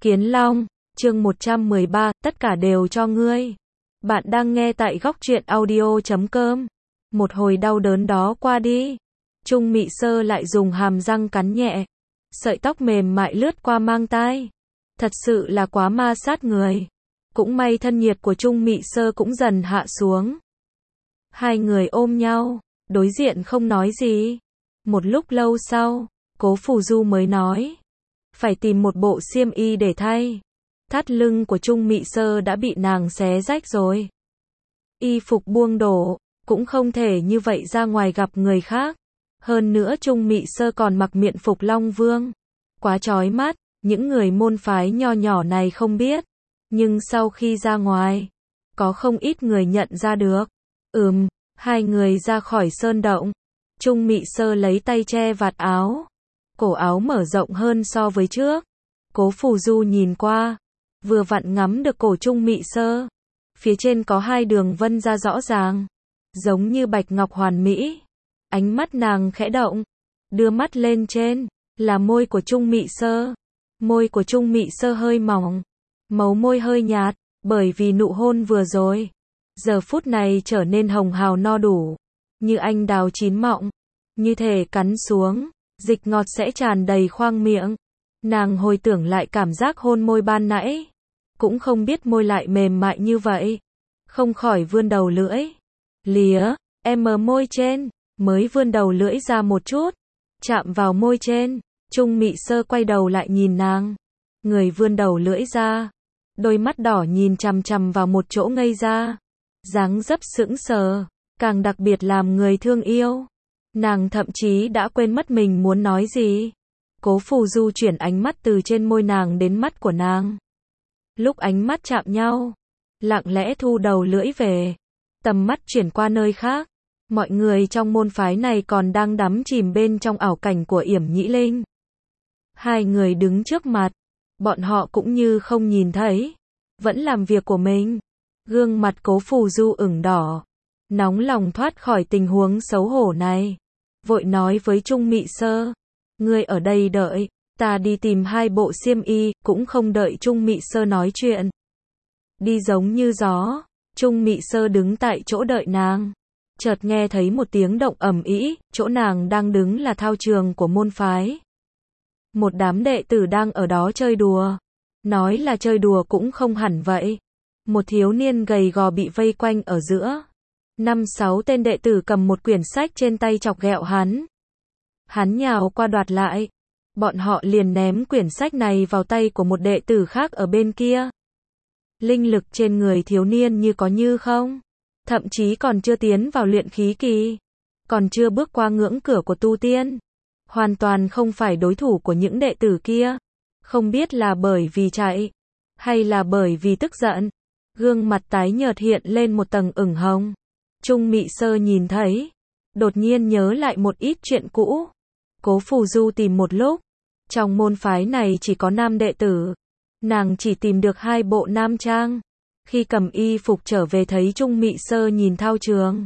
Kiến Long, chương 113, tất cả đều cho ngươi. Bạn đang nghe tại góc truyện audio.com. Một hồi đau đớn đó qua đi. Trung Mị Sơ lại dùng hàm răng cắn nhẹ. Sợi tóc mềm mại lướt qua mang tai. Thật sự là quá ma sát người. Cũng may thân nhiệt của Trung Mị Sơ cũng dần hạ xuống. Hai người ôm nhau, đối diện không nói gì. Một lúc lâu sau, Cố Phù Du mới nói. Phải tìm một bộ xiêm y để thay. Thắt lưng của Trung Mị Sơ đã bị nàng xé rách rồi. Y phục buông đổ, cũng không thể như vậy ra ngoài gặp người khác. Hơn nữa Trung Mị Sơ còn mặc miện phục Long Vương. Quá chói mắt, những người môn phái nho nhỏ này không biết. Nhưng sau khi ra ngoài, có không ít người nhận ra được. Hai người ra khỏi sơn động. Trung Mị Sơ lấy tay che vạt áo. Cổ áo mở rộng hơn so với trước. Cố Phù Du nhìn qua, vừa vặn ngắm được cổ Trung Mị Sơ. Phía trên có hai đường vân ra rõ ràng, giống như bạch ngọc hoàn mỹ. Ánh mắt nàng khẽ động, đưa mắt lên trên, là môi của Trung Mị Sơ. Môi của Trung Mị Sơ hơi mỏng, màu môi hơi nhạt, bởi vì nụ hôn vừa rồi. Giờ phút này trở nên hồng hào no đủ, như anh đào chín mọng, như thể cắn xuống, dịch ngọt sẽ tràn đầy khoang miệng. Nàng hồi tưởng lại cảm giác hôn môi ban nãy, cũng không biết môi lại mềm mại như vậy. Không khỏi vươn đầu lưỡi, lìa, môi trên, mới vươn đầu lưỡi ra một chút, chạm vào môi trên. Trung Mị Sơ quay đầu lại nhìn nàng, người vươn đầu lưỡi ra, đôi mắt đỏ nhìn chằm chằm vào một chỗ ngây ra, dáng dấp sững sờ, càng đặc biệt làm người thương yêu. Nàng thậm chí đã quên mất mình muốn nói gì. Cố Phù Du chuyển ánh mắt từ trên môi nàng đến mắt của nàng. Lúc ánh mắt chạm nhau, lặng lẽ thu đầu lưỡi về, tầm mắt chuyển qua nơi khác. Mọi người trong môn phái này còn đang đắm chìm bên trong ảo cảnh của Yểm Nhĩ Linh. Hai người đứng trước mặt, bọn họ cũng như không nhìn thấy, vẫn làm việc của mình. Gương mặt Cố Phù Du ửng đỏ, nóng lòng thoát khỏi tình huống xấu hổ này, vội nói với Trung Mị Sơ, ngươi ở đây đợi, ta đi tìm hai bộ xiêm y. Cũng không đợi Trung Mị Sơ nói chuyện, đi giống như gió. Trung Mị Sơ đứng tại chỗ đợi nàng, chợt nghe thấy một tiếng động ầm ĩ. Chỗ nàng đang đứng là thao trường của môn phái. Một đám đệ tử đang ở đó chơi đùa. Nói là chơi đùa cũng không hẳn vậy. Một thiếu niên gầy gò bị vây quanh ở giữa. 5-6 tên đệ tử cầm một quyển sách trên tay chọc ghẹo hắn. Hắn nhào qua đoạt lại. Bọn họ liền ném quyển sách này vào tay của một đệ tử khác ở bên kia. Linh lực trên người thiếu niên như có như không. Thậm chí còn chưa tiến vào luyện khí kỳ. Còn chưa bước qua ngưỡng cửa của tu tiên. Hoàn toàn không phải đối thủ của những đệ tử kia. Không biết là bởi vì chạy, hay là bởi vì tức giận. Gương mặt tái nhợt hiện lên một tầng ửng hồng. Trung Mị Sơ nhìn thấy, đột nhiên nhớ lại một ít chuyện cũ. Cố Phù Du tìm một lúc, trong môn phái này chỉ có nam đệ tử. Nàng chỉ tìm được hai bộ nam trang. Khi cầm y phục trở về thấy Trung Mị Sơ nhìn thao trường,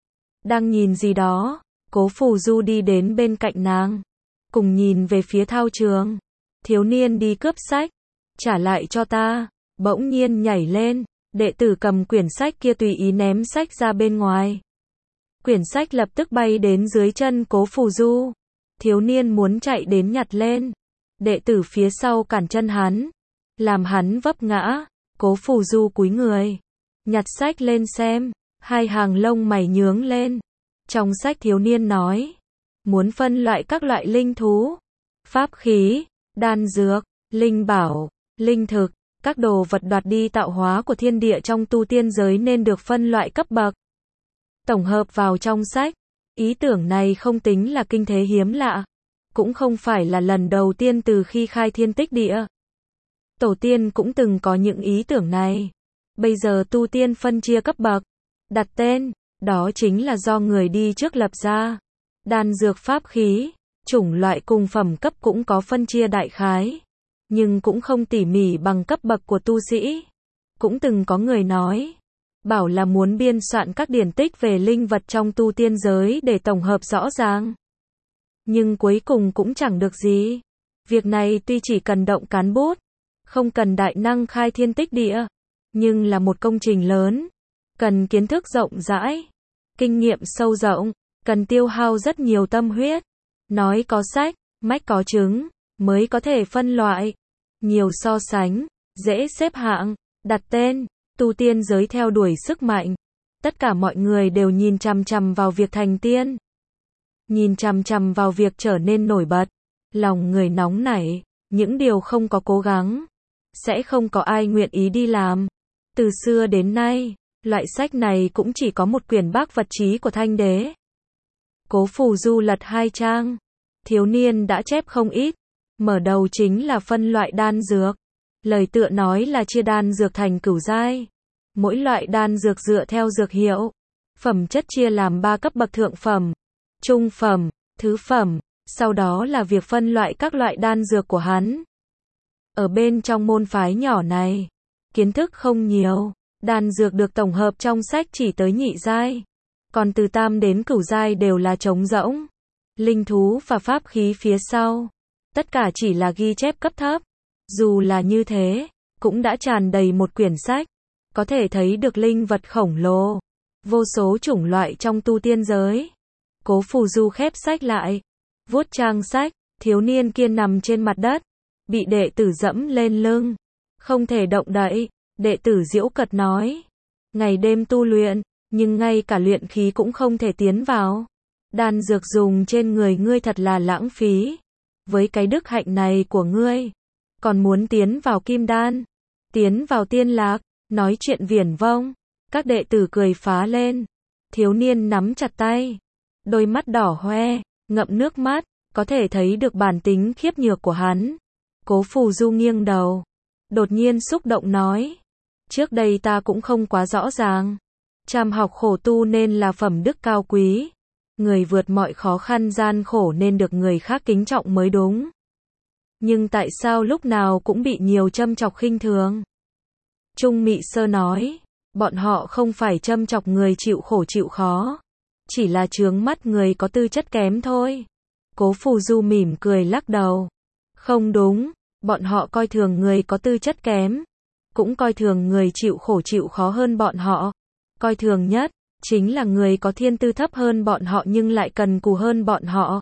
đang nhìn gì đó. Cố Phù Du đi đến bên cạnh nàng, cùng nhìn về phía thao trường. Thiếu niên đi cướp sách, trả lại cho ta. Bỗng nhiên nhảy lên, đệ tử cầm quyển sách kia tùy ý ném sách ra bên ngoài. Quyển sách lập tức bay đến dưới chân Cố Phù Du. Thiếu niên muốn chạy đến nhặt lên, đệ tử phía sau cản chân hắn, làm hắn vấp ngã. Cố Phù Du cúi người, nhặt sách lên xem, hai hàng lông mày nhướng lên. Trong sách thiếu niên nói, muốn phân loại các loại linh thú, pháp khí, đan dược, linh bảo, linh thực, các đồ vật đoạt đi tạo hóa của thiên địa trong tu tiên giới nên được phân loại cấp bậc, tổng hợp vào trong sách. Ý tưởng này không tính là kinh thế hiếm lạ, cũng không phải là lần đầu tiên từ khi khai thiên tích địa. Tổ tiên cũng từng có những ý tưởng này. Bây giờ tu tiên phân chia cấp bậc, đặt tên, đó chính là do người đi trước lập ra. Đan dược pháp khí, chủng loại cùng phẩm cấp cũng có phân chia đại khái, nhưng cũng không tỉ mỉ bằng cấp bậc của tu sĩ. Cũng từng có người nói, bảo là muốn biên soạn các điển tích về linh vật trong tu tiên giới để tổng hợp rõ ràng. Nhưng cuối cùng cũng chẳng được gì. Việc này tuy chỉ cần động cán bút, không cần đại năng khai thiên tích địa, nhưng là một công trình lớn, cần kiến thức rộng rãi, kinh nghiệm sâu rộng, cần tiêu hao rất nhiều tâm huyết. Nói có sách, mách có chứng, mới có thể phân loại, nhiều so sánh, dễ xếp hạng, đặt tên, tu tiên giới theo đuổi sức mạnh. Tất cả mọi người đều nhìn chằm chằm vào việc thành tiên, nhìn chằm chằm vào việc trở nên nổi bật, lòng người nóng nảy, những điều không có cố gắng, sẽ không có ai nguyện ý đi làm. Từ xưa đến nay, loại sách này cũng chỉ có một quyển bác vật chí của Thanh Đế. Cố Phù Du lật 2 trang, thiếu niên đã chép không ít, mở đầu chính là phân loại đan dược. Lời tựa nói là chia đan dược thành cửu giai. Mỗi loại đan dược dựa theo dược hiệu, phẩm chất chia làm 3 cấp bậc: thượng phẩm, trung phẩm, thứ phẩm. Sau đó là việc phân loại các loại đan dược của hắn. Ở bên trong môn phái nhỏ này, kiến thức không nhiều, đan dược được tổng hợp trong sách chỉ tới nhị giai, còn từ tam đến cửu giai đều là trống rỗng. Linh thú và pháp khí phía sau, tất cả chỉ là ghi chép cấp thấp. Dù là như thế, cũng đã tràn đầy một quyển sách, có thể thấy được linh vật khổng lồ, vô số chủng loại trong tu tiên giới. Cố Phù Du khép sách lại, vuốt trang sách, thiếu niên kia nằm trên mặt đất, bị đệ tử dẫm lên lưng, không thể động đậy. Đệ tử giễu cợt nói, ngày đêm tu luyện, nhưng ngay cả luyện khí cũng không thể tiến vào. Đan dược dùng trên người ngươi thật là lãng phí. Với cái đức hạnh này của ngươi, còn muốn tiến vào kim đan, tiến vào tiên lạc, nói chuyện viển vông. Các đệ tử cười phá lên. Thiếu niên nắm chặt tay, đôi mắt đỏ hoe, ngậm nước mắt, có thể thấy được bản tính khiếp nhược của hắn. Cố Phù Du nghiêng đầu, đột nhiên xúc động nói, trước đây ta cũng không quá rõ ràng. Chăm học khổ tu nên là phẩm đức cao quý. Người vượt mọi khó khăn gian khổ nên được người khác kính trọng mới đúng. Nhưng tại sao lúc nào cũng bị nhiều châm chọc khinh thường? Trung Mị Sơ nói, bọn họ không phải châm chọc người chịu khổ chịu khó, chỉ là chướng mắt người có tư chất kém thôi. Cố Phù Du mỉm cười lắc đầu. Không đúng, bọn họ coi thường người có tư chất kém, cũng coi thường người chịu khổ chịu khó hơn bọn họ. Coi thường nhất chính là người có thiên tư thấp hơn bọn họ nhưng lại cần cù hơn bọn họ.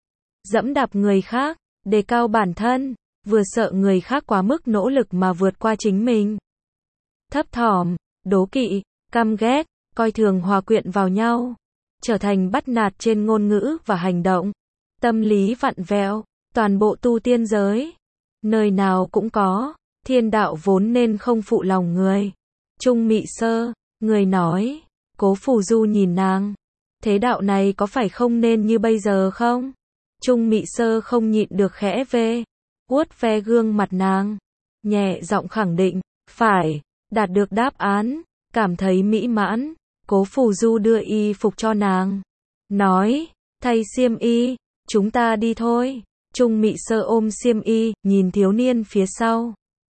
Dẫm đạp người khác, đề cao bản thân, vừa sợ người khác quá mức nỗ lực mà vượt qua chính mình. Thấp thỏm, đố kỵ, căm ghét, coi thường hòa quyện vào nhau, trở thành bắt nạt trên ngôn ngữ và hành động. Tâm lý vặn vẹo, toàn bộ tu tiên giới, nơi nào cũng có. Thiên đạo vốn nên không phụ lòng người. Trung Mị Sơ, người nói. Cố Phù Du nhìn nàng, thế đạo này có phải không nên như bây giờ không? Trung Mị Sơ không nhịn được khẽ vuốt ve gương mặt nàng, nhẹ giọng khẳng định, phải. Đạt được đáp án, cảm thấy mỹ mãn, Cố Phù Du đưa y phục cho nàng, nói, thay xiêm y, chúng ta đi thôi. Trung Mị Sơ ôm xiêm y, nhìn thiếu niên phía sau,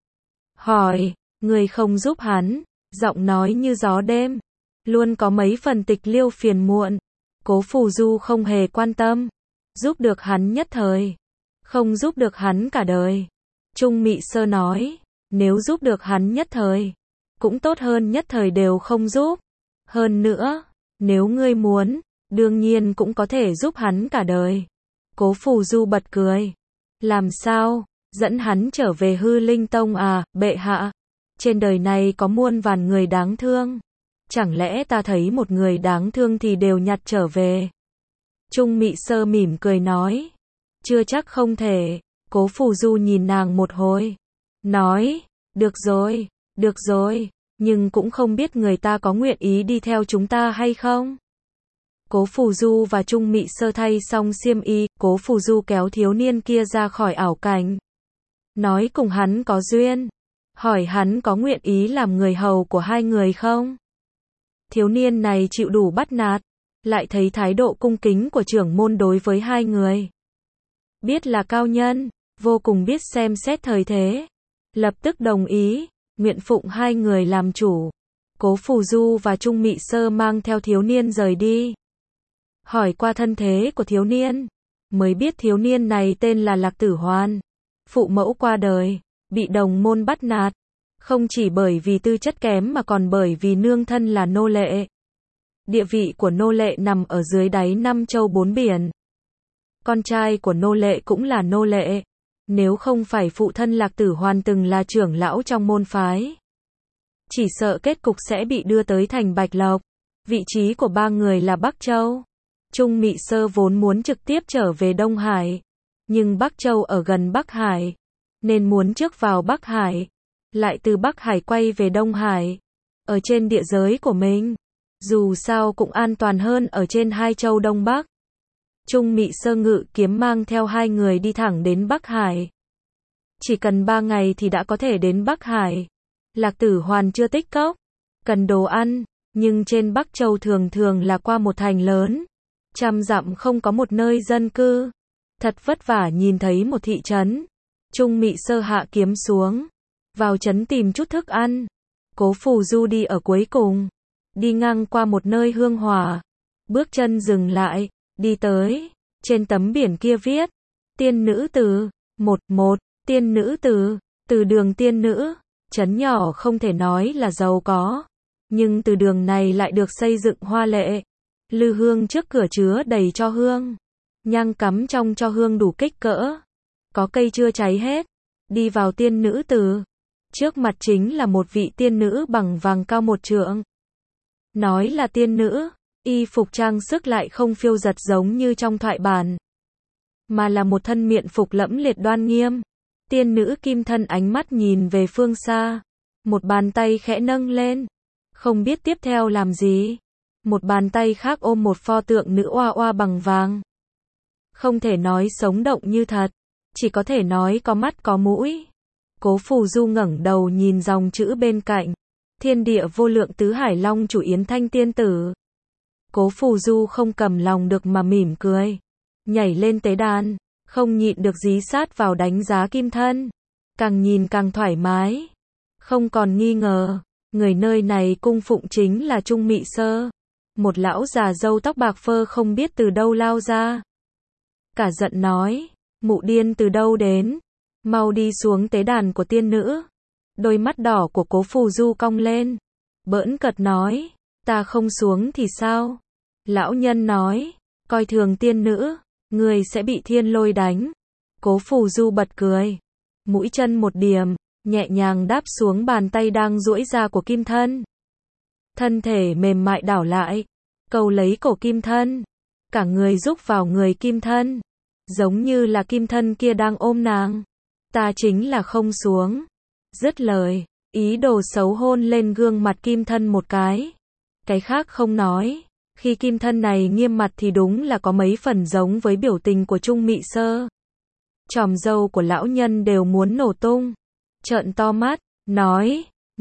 hỏi, người không giúp hắn? Giọng nói như gió đêm, luôn có mấy phần tịch liêu phiền muộn. Cố Phù Du không hề quan tâm, giúp được hắn nhất thời, không giúp được hắn cả đời. Trung Mị Sơ nói, nếu giúp được hắn nhất thời, cũng tốt hơn nhất thời đều không giúp. Hơn nữa, nếu ngươi muốn, đương nhiên cũng có thể giúp hắn cả đời. Cố Phù Du bật cười. Làm sao? Dẫn hắn trở về Hư Linh Tông à, bệ hạ? Trên đời này có muôn vàn người đáng thương. Chẳng lẽ ta thấy một người đáng thương thì đều nhặt trở về? Trung Mị Sơ mỉm cười nói. Chưa chắc không thể. Cố Phù Du nhìn nàng một hồi, nói, được rồi, nhưng cũng không biết người ta có nguyện ý đi theo chúng ta hay không? Cố Phù Du và Trung Mị Sơ thay xong xiêm y, Cố Phù Du kéo thiếu niên kia ra khỏi ảo cảnh, nói cùng hắn có duyên, hỏi hắn có nguyện ý làm người hầu của hai người không? Thiếu niên này chịu đủ bắt nạt, lại thấy thái độ cung kính của trưởng môn đối với hai người, biết là cao nhân, vô cùng biết xem xét thời thế, lập tức đồng ý, nguyện phụng hai người làm chủ. Cố Phù Du và Trung Mị Sơ mang theo thiếu niên rời đi. Hỏi qua thân thế của thiếu niên, mới biết thiếu niên này tên là Lạc Tử Hoan, phụ mẫu qua đời, bị đồng môn bắt nạt. Không chỉ bởi vì tư chất kém mà còn bởi vì nương thân là nô lệ. Địa vị của nô lệ nằm ở dưới đáy năm châu bốn biển. Con trai của nô lệ cũng là nô lệ. Nếu không phải phụ thân Lạc Tử Hoàn từng là trưởng lão trong môn phái, chỉ sợ kết cục sẽ bị đưa tới thành Bạch Lộc. Vị trí của ba người là Bắc Châu. Trung Mị Sơ vốn muốn trực tiếp trở về Đông Hải, nhưng Bắc Châu ở gần Bắc Hải, nên muốn trước vào Bắc Hải, lại từ Bắc Hải quay về Đông Hải, ở trên địa giới của mình. Dù sao cũng an toàn hơn ở trên hai châu Đông Bắc. Trung Mị Sơ ngự kiếm mang theo hai người đi thẳng đến Bắc Hải. Chỉ cần 3 ngày thì đã có thể đến Bắc Hải. Lạc Tử Hoàn chưa tích cốc, cần đồ ăn, nhưng trên Bắc Châu thường thường là qua một thành lớn, 100 dặm không có một nơi dân cư. Thật vất vả nhìn thấy một thị trấn. Trung Mị Sơ hạ kiếm xuống, vào trấn tìm chút thức ăn. Cố Phù Du đi ở cuối cùng, đi ngang qua một nơi hương hỏa, bước chân dừng lại, đi tới, trên tấm biển kia viết, tiên nữ từ, 11, tiên nữ từ đường tiên nữ. Trấn nhỏ không thể nói là giàu có, nhưng từ đường này lại được xây dựng hoa lệ. Lư hương trước cửa chứa đầy tro hương, nhang cắm trong tro hương đủ kích cỡ, có cây chưa cháy hết. Đi vào tiên nữ từ, trước mặt chính là một vị tiên nữ bằng vàng cao 1 trượng. Nói là tiên nữ, y phục trang sức lại không phiêu dật giống như trong thoại bản, mà là một thân miện phục lẫm liệt đoan nghiêm. Tiên nữ kim thân ánh mắt nhìn về phương xa, một bàn tay khẽ nâng lên, không biết tiếp theo làm gì. Một bàn tay khác ôm một pho tượng nữ oa oa bằng vàng. Không thể nói sống động như thật, chỉ có thể nói có mắt có mũi. Cố Phù Du ngẩng đầu nhìn dòng chữ bên cạnh, thiên địa vô lượng tứ hải long chủ Yến Thanh tiên tử. Cố Phù Du không cầm lòng được mà mỉm cười, nhảy lên tế đàn, không nhịn được dí sát vào đánh giá kim thân, càng nhìn càng thoải mái, không còn nghi ngờ, người nơi này cung phụng chính là Trung Mị Sơ. Một lão già râu tóc bạc phơ không biết từ đâu lao ra, cả giận nói, mụ điên từ đâu đến, mau đi xuống tế đàn của tiên nữ. Đôi mắt đỏ của Cố Phù Du cong lên, bỡn cợt nói, ta không xuống thì sao? Lão nhân nói, coi thường tiên nữ, người sẽ bị thiên lôi đánh. Cố Phù Du bật cười, mũi chân một điểm, nhẹ nhàng đáp xuống bàn tay đang duỗi ra của kim thân. Thân thể mềm mại đảo lại, cầu lấy cổ kim thân, cả người rúc vào người kim thân, giống như là kim thân kia đang ôm nàng. Ta chính là không xuống. Dứt lời, ý đồ xấu hôn lên gương mặt kim thân một cái khác không nói. Khi kim thân này nghiêm mặt thì đúng là có mấy phần giống với biểu tình của Trung Mị Sơ. Chòm râu của lão nhân đều muốn nổ tung, trợn to mắt, nói,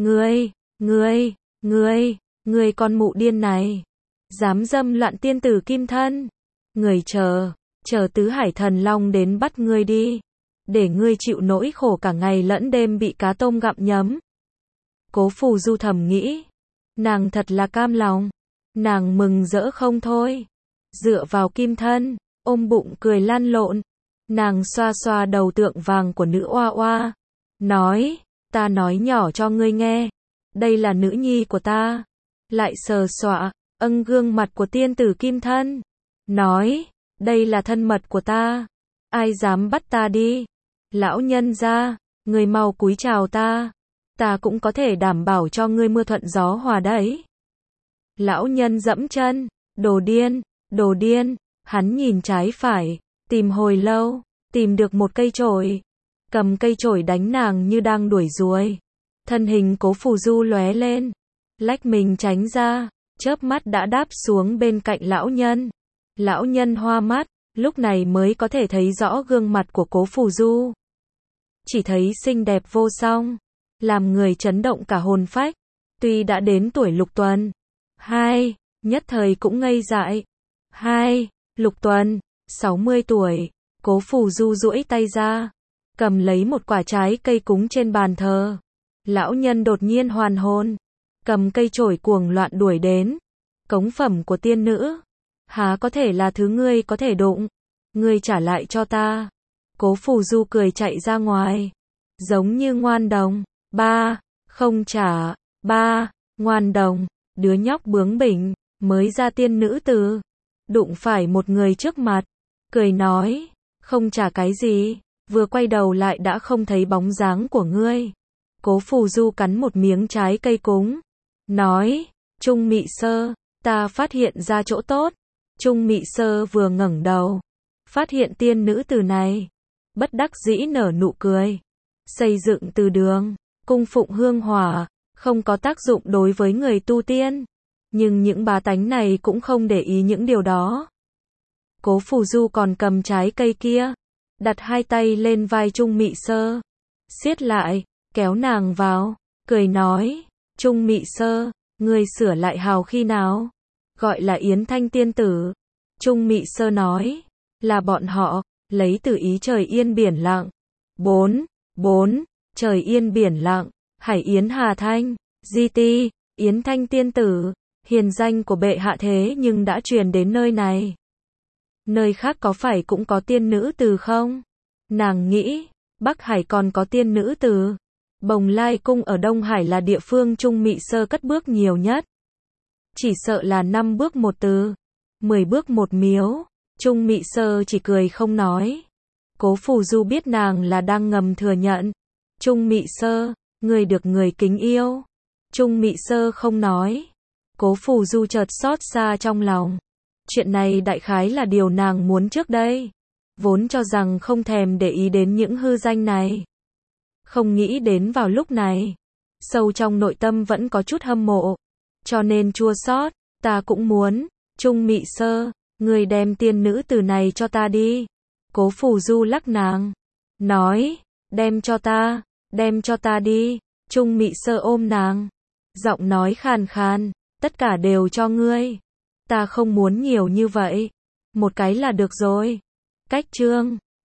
ngươi con mụ điên này, dám dâm loạn tiên tử kim thân. Người chờ tứ hải thần long đến bắt ngươi đi, để ngươi chịu nỗi khổ cả ngày lẫn đêm bị cá tôm gặm nhấm. Cố Phù Du thầm nghĩ, nàng thật là cam lòng, nàng mừng rỡ không thôi, dựa vào kim thân, ôm bụng cười lăn lộn. Nàng xoa xoa đầu tượng vàng của nữ oa oa, nói, ta nói nhỏ cho ngươi nghe, đây là nữ nhi của ta. Lại sờ soạ, gương mặt của tiên tử kim thân, nói, đây là thân mật của ta, ai dám bắt ta đi. Lão nhân gia, ngươi mau cúi chào ta cũng có thể đảm bảo cho ngươi mưa thuận gió hòa đấy. Lão nhân dẫm chân, đồ điên, hắn nhìn trái phải, tìm hồi lâu, tìm được một cây chổi, cầm cây chổi đánh nàng như đang đuổi ruồi. Thân hình Cố Phù Du lóe lên, lách mình tránh ra, chớp mắt đã đáp xuống bên cạnh lão nhân. Lão nhân hoa mắt, lúc này mới có thể thấy rõ gương mặt của Cố Phù Du. Chỉ thấy xinh đẹp vô song, làm người chấn động cả hồn phách. Tuy đã đến tuổi lục tuần, nhất thời cũng ngây dại. Lục tuần, 60 tuổi, Cố Phù Du duỗi tay ra, cầm lấy một quả trái cây cúng trên bàn thờ. Lão nhân đột nhiên hoàn hồn, cầm cây chổi cuồng loạn đuổi đến. Cống phẩm của tiên nữ, há có thể là thứ ngươi có thể đụng, ngươi trả lại cho ta. Cố Phù Du cười chạy ra ngoài, giống như ngoan đồng. Ba, không trả. Ba, ngoan đồng, đứa nhóc bướng bỉnh, mới ra tiên nữ từ. Đụng phải một người trước mặt, cười nói, không trả cái gì, vừa quay đầu lại đã không thấy bóng dáng của ngươi. Cố Phù Du cắn một miếng trái cây cúng, nói, Trung Mị Sơ, ta phát hiện ra chỗ tốt. Trung Mị Sơ vừa ngẩng đầu, phát hiện tiên nữ từ này, bất đắc dĩ nở nụ cười. Xây dựng từ đường, cung phụng hương hỏa, không có tác dụng đối với người tu tiên. Nhưng những bá tánh này cũng không để ý những điều đó. Cố Phù Du còn cầm trái cây kia, đặt hai tay lên vai Trung Mị Sơ, siết lại, kéo nàng vào, cười nói, Trung Mị Sơ, ngươi sửa lại hào khi nào? Gọi là Yến Thanh tiên tử. Trung Mị Sơ nói, là bọn họ, lấy từ ý trời yên biển lặng. 4. Trời yên biển lặng, Hải Yến Hà Thanh, Di Ti, Yến Thanh tiên tử, hiền danh của bệ hạ thế nhưng đã truyền đến nơi này. Nơi khác có phải cũng có tiên nữ từ không? Nàng nghĩ, Bắc Hải còn có tiên nữ từ. Bồng Lai cung ở Đông Hải là địa phương Trung Mị Sơ cất bước nhiều nhất. Chỉ sợ là 5 bước một từ, 10 bước một miếu. Trung Mị Sơ chỉ cười không nói. Cố Phù Du biết nàng là đang ngầm thừa nhận. Trung Mị Sơ, người được người kính yêu. Trung Mị Sơ không nói. Cố Phù Du chợt xót xa trong lòng. Chuyện này đại khái là điều nàng muốn trước đây. Vốn cho rằng không thèm để ý đến những hư danh này. Không nghĩ đến vào lúc này, sâu trong nội tâm vẫn có chút hâm mộ. Cho nên chua xót, ta cũng muốn. Trung Mị Sơ, người đem tiên nữ từ này cho ta đi. Cố Phù Du lắc nàng, nói, đem cho ta đi. Trung Mị Sơ ôm nàng, giọng nói khàn khàn, tất cả đều cho ngươi. Ta không muốn nhiều như vậy, một cái là được rồi. Cách chương